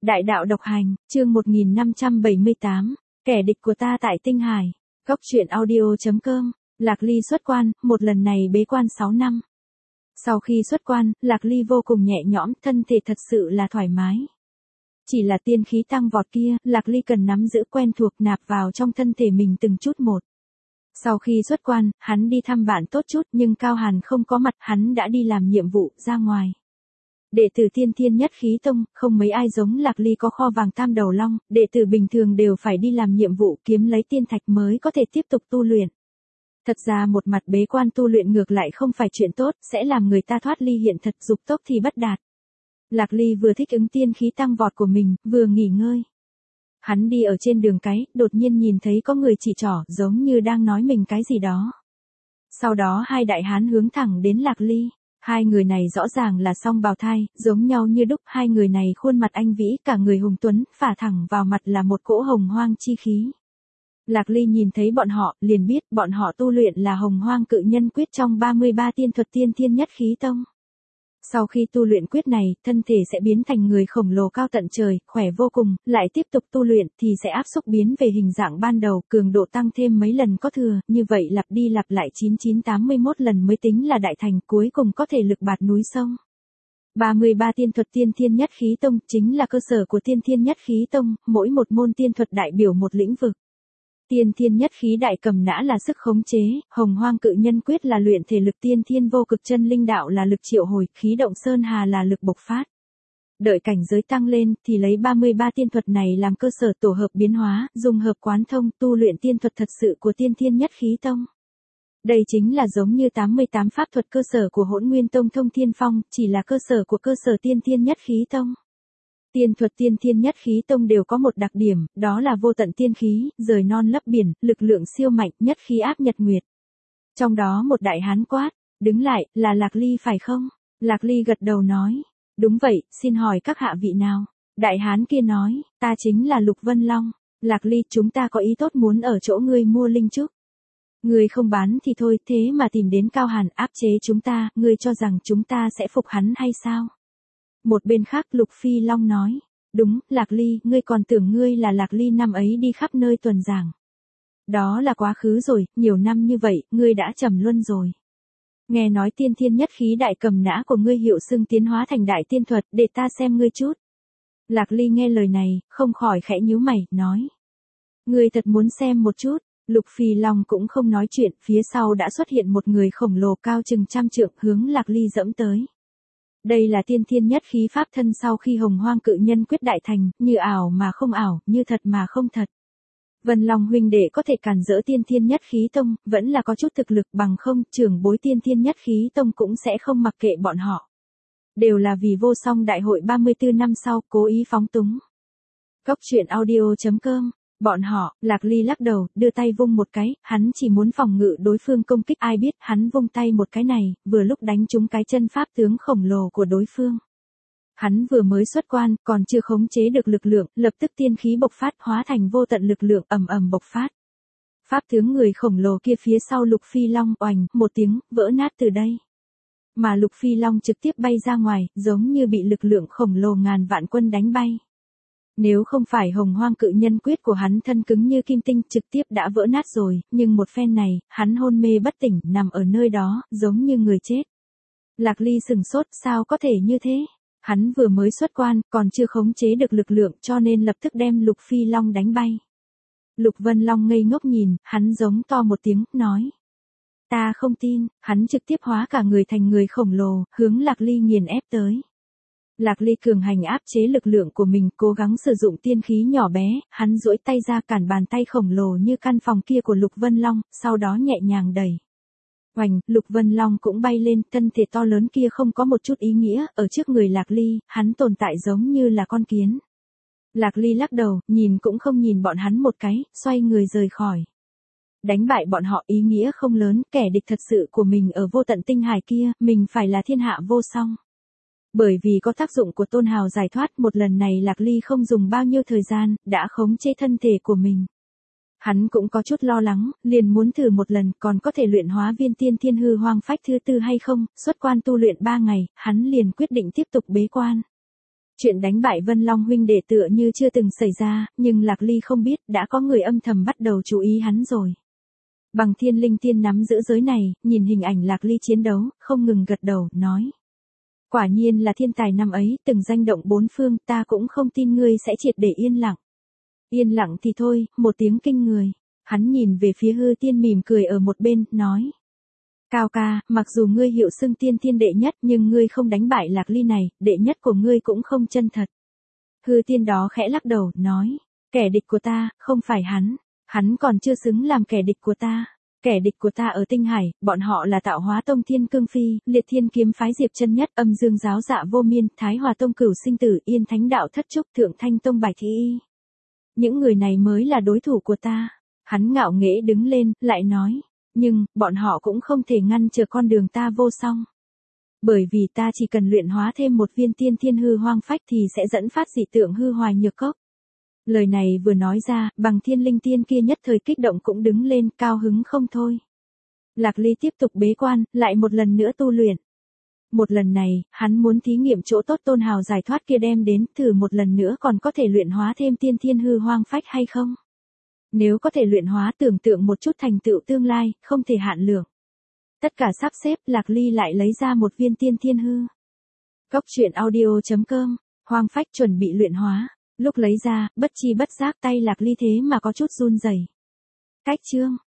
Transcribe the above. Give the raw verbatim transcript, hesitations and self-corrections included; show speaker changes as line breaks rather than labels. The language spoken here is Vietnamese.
Đại đạo độc hành, chương một nghìn năm trăm bảy mươi tám, kẻ địch của ta tại Tinh Hải. Góc truyện audio chấm com, Lạc Ly xuất quan, một lần này bế quan sáu năm. Sau khi xuất quan, Lạc Ly vô cùng nhẹ nhõm, thân thể thật sự là thoải mái. Chỉ là tiên khí tăng vọt kia, Lạc Ly cần nắm giữ quen thuộc nạp vào trong thân thể mình từng chút một. Sau khi xuất quan, hắn đi thăm bạn tốt chút nhưng Cao Hàn không có mặt, hắn đã đi làm nhiệm vụ ra ngoài. Đệ tử Tiên Thiên Nhất Khí Tông, không mấy ai giống Lạc Ly có kho vàng tam đầu long, đệ tử bình thường đều phải đi làm nhiệm vụ kiếm lấy tiên thạch mới có thể tiếp tục tu luyện. Thật ra một mặt bế quan tu luyện ngược lại không phải chuyện tốt, sẽ làm người ta thoát ly hiện thật, dục tốc thì bất đạt. Lạc Ly vừa thích ứng tiên khí tăng vọt của mình, vừa nghỉ ngơi. Hắn đi ở trên đường cái, đột nhiên nhìn thấy có người chỉ trỏ, giống như đang nói mình cái gì đó. Sau đó hai đại hán hướng thẳng đến Lạc Ly. Hai người này rõ ràng là song bào thai, giống nhau như đúc, hai người này khuôn mặt anh vĩ, cả người hùng tuấn, phả thẳng vào mặt là một cỗ hồng hoang chi khí. Lạc Ly nhìn thấy bọn họ, liền biết bọn họ tu luyện là hồng hoang cự nhân quyết trong ba mươi ba tiên thuật Tiên Thiên Nhất Khí Tông. Sau khi tu luyện quyết này, thân thể sẽ biến thành người khổng lồ cao tận trời, khỏe vô cùng, lại tiếp tục tu luyện thì sẽ áp xúc biến về hình dạng ban đầu, cường độ tăng thêm mấy lần có thừa, như vậy lặp đi lặp lại chín nghìn chín trăm tám mươi mốt lần mới tính là đại thành, cuối cùng có thể lực bạt núi sông. ba mươi ba tiên thuật Tiên Thiên Nhất Khí Tông chính là cơ sở của Tiên Thiên Nhất Khí Tông, mỗi một môn tiên thuật đại biểu một lĩnh vực. Tiên Thiên Nhất Khí Đại Cầm Nã là sức khống chế, Hồng Hoang Cự Nhân Quyết là luyện thể lực, Tiên Thiên Vô Cực Chân Linh Đạo là lực triệu hồi, Khí Động Sơn Hà là lực bộc phát. Đợi cảnh giới tăng lên thì lấy ba mươi ba tiên thuật này làm cơ sở tổ hợp biến hóa, dùng hợp quán thông, tu luyện tiên thuật thật sự của Tiên Thiên Nhất Khí Tông. Đây chính là giống như tám mươi tám pháp thuật cơ sở của Hỗn Nguyên Tông Thông Thiên Phong, chỉ là cơ sở của cơ sở Tiên Thiên Nhất Khí Tông. Tiên thuật Tiên Thiên Nhất Khí Tông đều có một đặc điểm, đó là vô tận tiên khí, rời non lấp biển, lực lượng siêu mạnh, nhất khí áp nhật nguyệt. Trong đó một đại hán quát, đứng lại, là Lạc Ly phải không? Lạc Ly gật đầu nói, đúng vậy, xin hỏi các hạ vị nào? Đại hán kia nói, ta chính là Lục Vân Long. Lạc Ly, chúng ta có ý tốt muốn ở chỗ ngươi mua linh trúc. Ngươi không bán thì thôi, thế mà tìm đến Cao Hàn áp chế chúng ta, ngươi cho rằng chúng ta sẽ phục hắn hay sao? Một bên khác Lục Phi Long nói, đúng, Lạc Ly, ngươi còn tưởng ngươi là Lạc Ly năm ấy đi khắp nơi tuần giảng. Đó là quá khứ rồi, nhiều năm như vậy, ngươi đã trầm luân rồi. Nghe nói Tiên Thiên Nhất Khí Đại Cầm Nã của ngươi hiệu xưng tiến hóa thành đại tiên thuật, để ta xem ngươi chút. Lạc Ly nghe lời này, không khỏi khẽ nhíu mày, nói. Ngươi thật muốn xem một chút. Lục Phi Long cũng không nói chuyện, phía sau đã xuất hiện một người khổng lồ cao chừng trăm trượng hướng Lạc Ly dẫm tới. Đây là Tiên Thiên Nhất Khí Pháp thân sau khi Hồng Hoang Cự Nhân Quyết đại thành, như ảo mà không ảo, như thật mà không thật. Vân Long huynh đệ có thể cản rỡ Tiên Thiên Nhất Khí Tông, vẫn là có chút thực lực, bằng không, trưởng bối Tiên Thiên Nhất Khí Tông cũng sẽ không mặc kệ bọn họ. Đều là vì vô song đại hội ba mươi tư năm sau, cố ý phóng túng. Góc truyện audio chấm com. Bọn họ, Lạc Ly lắc đầu, đưa tay vung một cái, hắn chỉ muốn phòng ngự đối phương công kích, ai biết hắn vung tay một cái này, vừa lúc đánh trúng cái chân pháp tướng khổng lồ của đối phương. Hắn vừa mới xuất quan, còn chưa khống chế được lực lượng, lập tức tiên khí bộc phát, hóa thành vô tận lực lượng ầm ầm bộc phát. Pháp tướng người khổng lồ kia phía sau Lục Phi Long, oành, một tiếng, vỡ nát từ đây. Mà Lục Phi Long trực tiếp bay ra ngoài, giống như bị lực lượng khổng lồ ngàn vạn quân đánh bay. Nếu không phải Hồng Hoang Cự Nhân Quyết của hắn thân cứng như kim tinh, trực tiếp đã vỡ nát rồi, nhưng một phen này, hắn hôn mê bất tỉnh, nằm ở nơi đó, giống như người chết. Lạc Ly sừng sốt, sao có thể như thế? Hắn vừa mới xuất quan, còn chưa khống chế được lực lượng, cho nên lập tức đem Lục Phi Long đánh bay. Lục Vân Long ngây ngốc nhìn, hắn giống to một tiếng, nói. Ta không tin, hắn trực tiếp hóa cả người thành người khổng lồ, hướng Lạc Ly nghiền ép tới. Lạc Ly cường hành áp chế lực lượng của mình, cố gắng sử dụng tiên khí nhỏ bé, hắn duỗi tay ra cản bàn tay khổng lồ như căn phòng kia của Lục Vân Long, sau đó nhẹ nhàng đẩy. Oành, Lục Vân Long cũng bay lên, thân thể to lớn kia không có một chút ý nghĩa, ở trước người Lạc Ly, hắn tồn tại giống như là con kiến. Lạc Ly lắc đầu, nhìn cũng không nhìn bọn hắn một cái, xoay người rời khỏi. Đánh bại bọn họ ý nghĩa không lớn, kẻ địch thật sự của mình ở vô tận tinh hải kia, mình phải là thiên hạ vô song. Bởi vì có tác dụng của tôn hào giải thoát, một lần này Lạc Ly không dùng bao nhiêu thời gian, đã khống chế thân thể của mình. Hắn cũng có chút lo lắng, liền muốn thử một lần, còn có thể luyện hóa viên tiên thiên hư hoang phách thứ tư hay không, xuất quan tu luyện ba ngày, hắn liền quyết định tiếp tục bế quan. Chuyện đánh bại Vân Long huynh đệ tựa như chưa từng xảy ra, nhưng Lạc Ly không biết đã có người âm thầm bắt đầu chú ý hắn rồi. Bằng Thiên Linh Tiên nắm giữ giới này, nhìn hình ảnh Lạc Ly chiến đấu, không ngừng gật đầu, nói. Quả nhiên là thiên tài năm ấy, từng danh động bốn phương, ta cũng không tin ngươi sẽ triệt để yên lặng. Yên lặng thì thôi, một tiếng kinh người. Hắn nhìn về phía Hư Tiên mỉm cười ở một bên, nói. Cao ca, mặc dù ngươi hiệu xưng tiên tiên đệ nhất nhưng ngươi không đánh bại Lạc Ly này, đệ nhất của ngươi cũng không chân thật. Hư Tiên đó khẽ lắc đầu, nói. Kẻ địch của ta, không phải hắn. Hắn còn chưa xứng làm kẻ địch của ta. Kẻ địch của ta ở Tinh Hải, bọn họ là Tạo Hóa Tông Thiên Cương Phi, Liệt Thiên Kiếm Phái Diệp Chân Nhất, Âm Dương Giáo Dạ Vô Miên, Thái Hòa Tông Cửu Sinh Tử, Yên Thánh Đạo Thất Trúc, Thượng Thanh Tông Bạch Thi Y. Những người này mới là đối thủ của ta. Hắn ngạo nghễ đứng lên, lại nói. Nhưng, bọn họ cũng không thể ngăn trở con đường ta vô song. Bởi vì ta chỉ cần luyện hóa thêm một viên tiên thiên hư hoang phách thì sẽ dẫn phát dị tượng hư hoài nhược cốc. Lời này vừa nói ra, Bằng Thiên Linh Tiên kia nhất thời kích động cũng đứng lên, cao hứng không thôi. Lạc Ly tiếp tục bế quan, lại một lần nữa tu luyện. Một lần này, hắn muốn thí nghiệm chỗ tốt tôn hào giải thoát kia đem đến, thử một lần nữa còn có thể luyện hóa thêm tiên thiên hư hoang phách hay không. Nếu có thể luyện hóa tưởng tượng một chút thành tựu tương lai, không thể hạn lượng. Tất cả sắp xếp, Lạc Ly lại lấy ra một viên tiên thiên hư. Cốc truyện audio chấm com, hoang phách chuẩn bị luyện hóa. Lúc lấy ra, bất chi bất giác tay Lạc Ly thế mà có chút run rẩy. Cách chương